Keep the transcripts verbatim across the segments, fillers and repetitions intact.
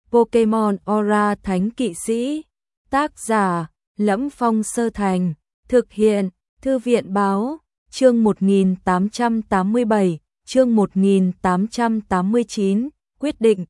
Pokemon Aura Thánh Kỵ Sĩ. Tác giả: Lẫm Phong Sơ Thành. Thực hiện: Thư viện báo. Chương một nghìn tám trăm tám mươi bảy, chương một nghìn tám trăm tám mươi chín, quyết định.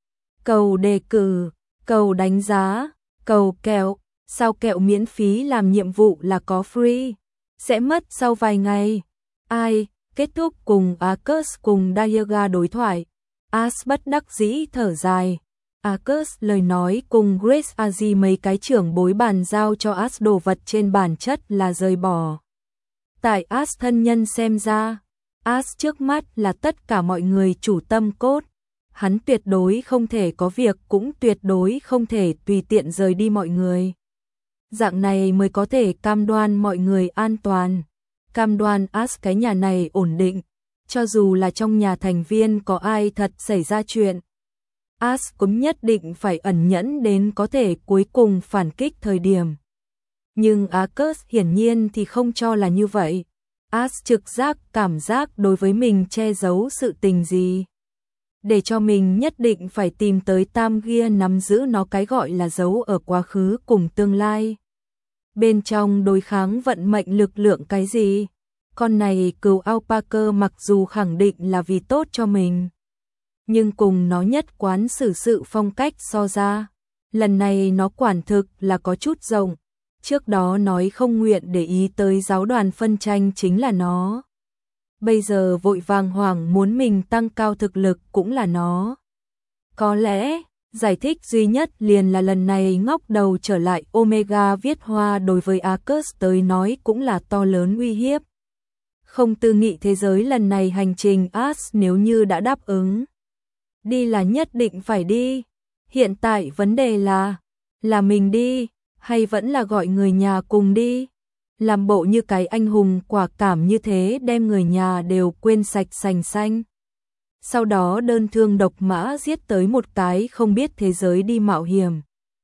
Cầu đề cử, cầu đánh giá, cầu kẹo. Sao kẹo miễn phí làm nhiệm vụ là có free, sẽ mất sau vài ngày. Ai? Kết thúc cùng Arcus cùng Dialga đối thoại. Ash bất đắc dĩ thở dài. Arcus lời nói cùng Grace Azi mấy cái trưởng bối bàn giao cho Ash đồ vật trên bản chất là rời bỏ. Tại Ash thân nhân xem ra, Ash trước mắt là tất cả mọi người chủ tâm cốt. Hắn tuyệt đối không thể có việc, cũng tuyệt đối không thể tùy tiện rời đi mọi người. Dạng này mới có thể cam đoan mọi người an toàn, cam đoan Ash cái nhà này ổn định, cho dù là trong nhà thành viên có ai thật xảy ra chuyện. Ash cũng nhất định phải ẩn nhẫn đến có thể cuối cùng phản kích thời điểm. Nhưng Arcus hiển nhiên thì không cho là như vậy. Ash trực giác cảm giác đối với mình che giấu sự tình gì, để cho mình nhất định phải tìm tới Tam Gia nắm giữ nó, cái gọi là giấu ở quá khứ cùng tương lai. Bên trong đối kháng vận mệnh lực lượng cái gì? Con này cừu alpaca mặc dù khẳng định là vì tốt cho mình, nhưng cùng nó nhất quán xử sự phong cách so ra, lần này nó quả thực là có chút rộng. Trước đó nói không nguyện để ý tới giáo đoàn phân tranh chính là nó. Bây giờ vội vàng hoảng muốn mình tăng cao thực lực cũng là nó. Có lẽ, giải thích duy nhất liền là lần này ngóc đầu trở lại Omega viết hoa đối với Arcus tới nói cũng là to lớn uy hiếp. Không tư nghị thế giới lần này hành trình Ash nếu như đã đáp ứng đi là nhất định phải đi. Hiện tại vấn đề là, là mình đi, hay vẫn là gọi người nhà cùng đi. Làm bộ như cái anh hùng quả cảm như thế đem người nhà đều quên sạch sành xanh. Sau đó đơn thương độc mã giết tới một cái không biết thế giới đi mạo hiểm.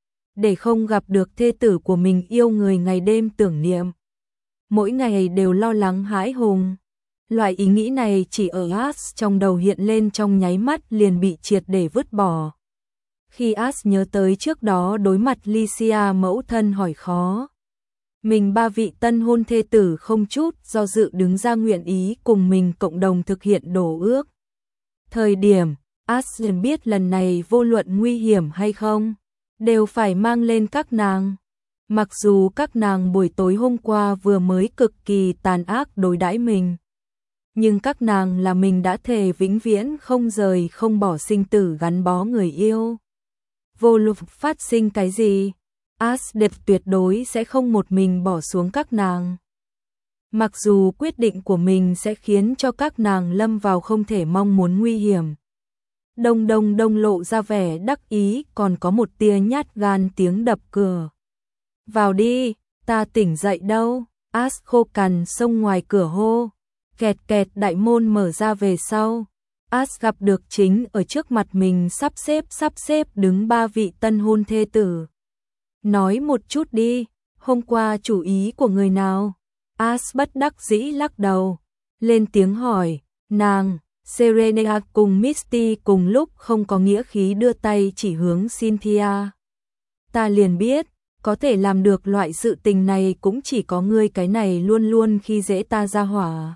Để không gặp được thê tử của mình yêu người ngày đêm tưởng niệm. Mỗi ngày đều lo lắng hãi hùng. Loại ý nghĩ này chỉ ở Ash trong đầu hiện lên trong nháy mắt liền bị triệt để vứt bỏ. Khi Ash nhớ tới trước đó đối mặt Lycia mẫu thân hỏi khó. Mình ba vị tân hôn thê tử không chút do dự đứng ra nguyện ý cùng mình cộng đồng thực hiện đồ ước. Thời điểm, Ash liền biết lần này vô luận nguy hiểm hay không, đều phải mang lên các nàng. Mặc dù các nàng buổi tối hôm qua vừa mới cực kỳ tàn ác đối đãi mình, nhưng các nàng là mình đã thề vĩnh viễn không rời không bỏ sinh tử gắn bó người yêu. Vô luận phát sinh cái gì, Ash đẹp tuyệt đối sẽ không một mình bỏ xuống các nàng. Mặc dù quyết định của mình sẽ khiến cho các nàng lâm vào không thể mong muốn nguy hiểm. Đông đông đông lộ ra vẻ đắc ý, còn có một tia nhát gan tiếng đập cửa. Vào đi, ta tỉnh dậy đâu. Ash khô cằn xông ngoài cửa hô. Kẹt kẹt đại môn mở ra về sau. Ash gặp được chính ở trước mặt mình sắp xếp sắp xếp đứng ba vị tân hôn thê tử. Nói một chút đi, hôm qua chủ ý của người nào? Ash bất đắc dĩ lắc đầu, lên tiếng hỏi. Nàng, Serena cùng Misty cùng lúc không có nghĩa khí đưa tay chỉ hướng Cynthia. Ta liền biết, có thể làm được loại sự tình này cũng chỉ có ngươi, cái này luôn luôn khi dễ ta ra hỏa.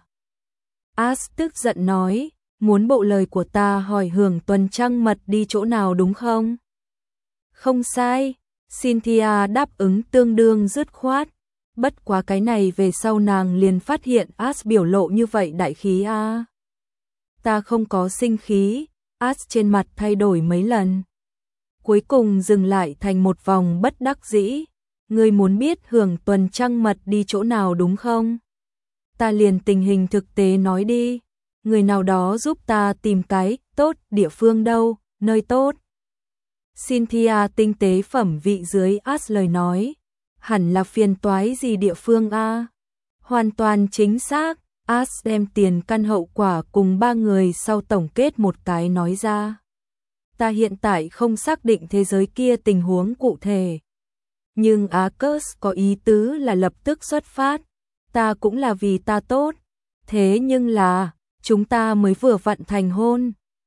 Ash tức giận nói, muốn bộ lời của ta hỏi hưởng tuần trăng mật đi chỗ nào đúng không? Không sai, Cynthia đáp ứng tương đương dứt khoát. Bất quá cái này về sau nàng liền phát hiện Ash biểu lộ như vậy đại khí a. À. Ta không có sinh khí. Ash trên mặt thay đổi mấy lần, cuối cùng dừng lại thành một vòng bất đắc dĩ. Ngươi muốn biết hưởng tuần trăng mật đi chỗ nào đúng không? Ta liền tình hình thực tế nói đi. Người nào đó giúp ta tìm cái tốt địa phương đâu, nơi tốt. Cynthia tinh tế phẩm vị dưới Ash lời nói. Hẳn là phiền toái gì địa phương a? À? Hoàn toàn chính xác. Ash đem tiền căn hậu quả cùng ba người sau tổng kết một cái nói ra. Ta hiện tại không xác định thế giới kia tình huống cụ thể, nhưng Arcus có ý tứ là lập tức xuất phát. Ta cũng là vì ta tốt. Thế nhưng là, chúng ta mới vừa vặn thành hôn.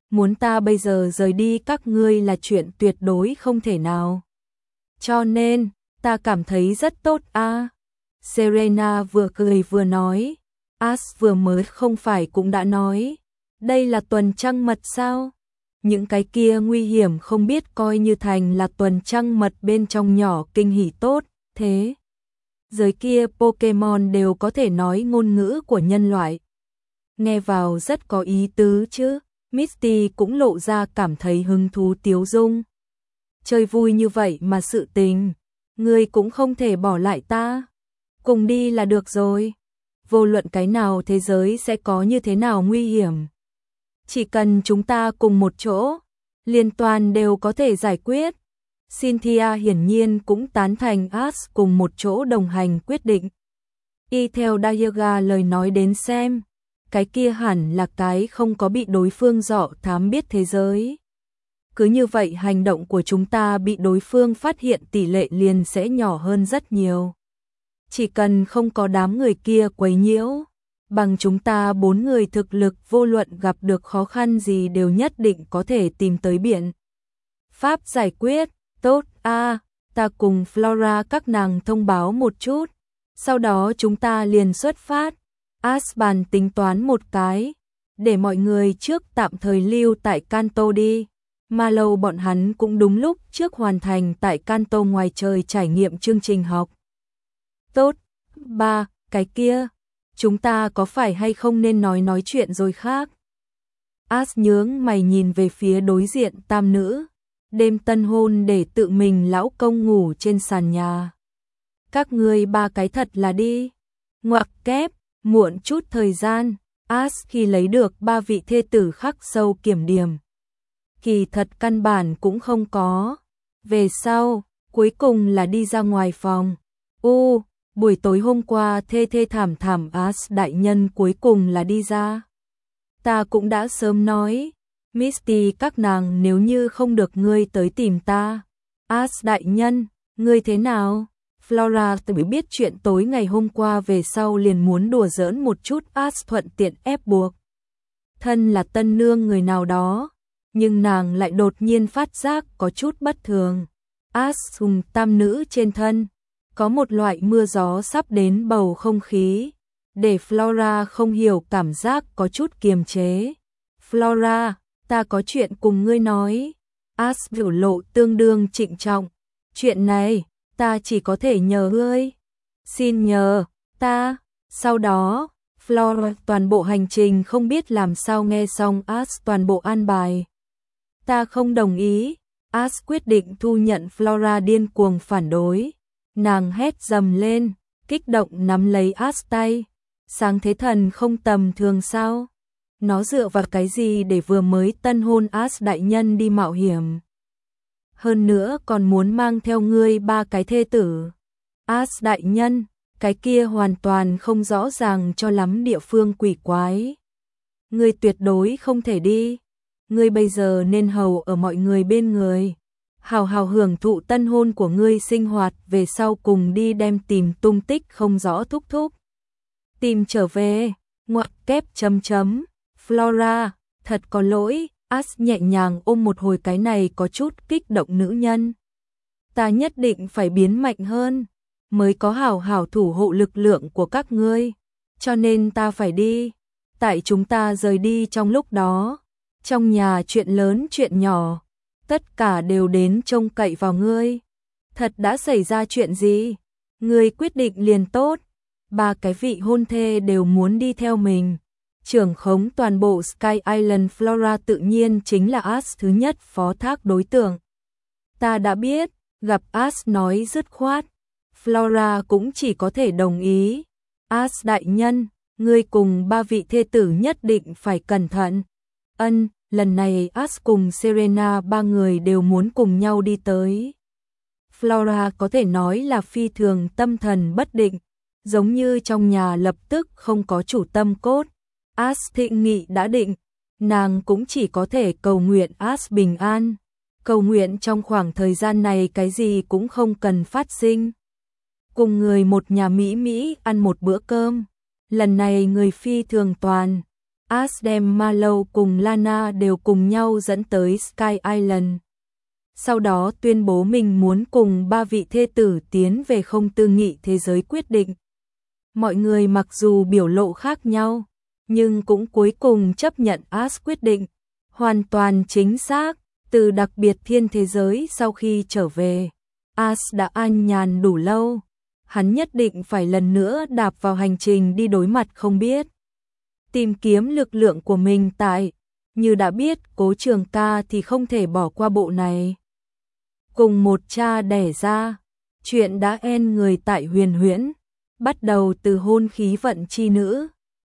muốn ta bây giờ rời đi các ngươi là chuyện tuyệt đối không thể nào. Cho nên, ta cảm thấy rất tốt a. À. Serena vừa cười vừa nói, As vừa mới không phải cũng đã nói, đây là tuần trăng mật sao? Những cái kia nguy hiểm không biết coi như thành là tuần trăng mật bên trong nhỏ kinh hỉ tốt, thế. Giới kia Pokemon đều có thể nói ngôn ngữ của nhân loại. Nghe vào rất có ý tứ chứ, Misty cũng lộ ra cảm thấy hứng thú tiếu dung. Chơi vui như vậy mà sự tình, ngươi cũng không thể bỏ lại ta. Cùng đi là được rồi. Vô luận cái nào thế giới sẽ có như thế nào nguy hiểm. Chỉ cần chúng ta cùng một chỗ, liên toàn đều có thể giải quyết. Cynthia hiển nhiên cũng tán thành Ash cùng một chỗ đồng hành quyết định. Y theo Dialga lời nói đến xem, cái kia hẳn là cái không có bị đối phương dọ thám biết thế giới. Cứ như vậy hành động của chúng ta bị đối phương phát hiện tỷ lệ liền sẽ nhỏ hơn rất nhiều. Chỉ cần không có đám người kia quấy nhiễu, bằng chúng ta bốn người thực lực vô luận gặp được khó khăn gì đều nhất định có thể tìm tới biện pháp giải quyết. Tốt a, à, ta cùng Flora các nàng thông báo một chút, sau đó chúng ta liền xuất phát. Asban tính toán một cái, để mọi người trước tạm thời lưu tại Kanto đi. Mallow bọn hắn cũng đúng lúc trước hoàn thành tại Kanto ngoài trời trải nghiệm chương trình học. Tốt, ba, cái kia, chúng ta có phải hay không nên nói nói chuyện rồi khác? As nhướng mày nhìn về phía đối diện tam nữ, đêm tân hôn để tự mình lão công ngủ trên sàn nhà. Các ngươi ba cái thật là đi. Ngoặc kép, muộn chút thời gian, As khi lấy được ba vị thê tử khắc sâu kiểm điểm. Kỳ thật căn bản cũng không có. Về sau, cuối cùng là đi ra ngoài phòng. U, buổi tối hôm qua thê thê thảm thảm As đại nhân cuối cùng là đi ra. Ta cũng đã sớm nói, Misty các nàng nếu như không được ngươi tới tìm ta. As đại nhân, ngươi thế nào? Flora tự biết chuyện tối ngày hôm qua về sau liền muốn đùa giỡn một chút As thuận tiện ép buộc. Thân là tân nương người nào đó, nhưng nàng lại đột nhiên phát giác có chút bất thường. As cùng tam nữ trên thân, có một loại mưa gió sắp đến bầu không khí, để Flora không hiểu cảm giác có chút kiềm chế. Flora, ta có chuyện cùng ngươi nói. As biểu lộ tương đương trịnh trọng. Chuyện này, ta chỉ có thể nhờ ngươi. Xin nhờ, ta. Sau đó, Flora toàn bộ hành trình không biết làm sao nghe xong As toàn bộ an bài. Ta không đồng ý. As quyết định thu nhận Flora điên cuồng phản đối. Nàng hét dầm lên, kích động nắm lấy As tay. Sáng thế thần không tầm thường sao? Nó dựa vào cái gì để vừa mới tân hôn As đại nhân đi mạo hiểm? Hơn nữa còn muốn mang theo ngươi ba cái thê tử. As đại nhân, cái kia hoàn toàn không rõ ràng cho lắm địa phương quỷ quái. Ngươi tuyệt đối không thể đi. Ngươi bây giờ nên hầu ở mọi người bên người. Hào hào hưởng thụ tân hôn của ngươi sinh hoạt về sau cùng đi đem tìm tung tích không rõ thúc thúc. Tìm trở về, ngoặc kép chấm chấm. Flora, thật có lỗi, As nhẹ nhàng ôm một hồi cái này có chút kích động nữ nhân. Ta nhất định phải biến mạnh hơn, mới có hảo hảo thủ hộ lực lượng của các ngươi, cho nên ta phải đi. Tại chúng ta rời đi trong lúc đó, trong nhà chuyện lớn chuyện nhỏ, tất cả đều đến trông cậy vào ngươi. Thật đã xảy ra chuyện gì? Ngươi quyết định liền tốt. Ba cái vị hôn thê đều muốn đi theo mình. Trưởng khống toàn bộ Sky Island Flora tự nhiên chính là As thứ nhất phó thác đối tượng. Ta đã biết, gặp As nói dứt khoát. Flora cũng chỉ có thể đồng ý. As đại nhân, ngươi cùng ba vị thê tử nhất định phải cẩn thận. Ân, lần này As cùng Serena ba người đều muốn cùng nhau đi tới. Flora có thể nói là phi thường tâm thần bất định, giống như trong nhà lập tức không có chủ tâm cốt. As thịnh nghị đã định, nàng cũng chỉ có thể cầu nguyện As bình an, cầu nguyện trong khoảng thời gian này cái gì cũng không cần phát sinh. Cùng người một nhà Mỹ Mỹ ăn một bữa cơm, lần này người phi thường toàn, Ash đem Marlowe cùng Lana đều cùng nhau dẫn tới Sky Island. Sau đó tuyên bố mình muốn cùng ba vị thê tử tiến về không tư nghị thế giới quyết định. Mọi người mặc dù biểu lộ khác nhau, nhưng cũng cuối cùng chấp nhận Ash quyết định. Hoàn toàn chính xác, từ đặc biệt thiên thế giới sau khi trở về, Ash đã an nhàn đủ lâu. Hắn nhất định phải lần nữa đạp vào hành trình đi đối mặt không biết. Tìm kiếm lực lượng của mình tại, như đã biết Cố Trường Ca thì không thể bỏ qua bộ này. Cùng một cha đẻ ra, chuyện đã en người tại Huyền Huyễn, bắt đầu từ hôn khí vận chi nữ,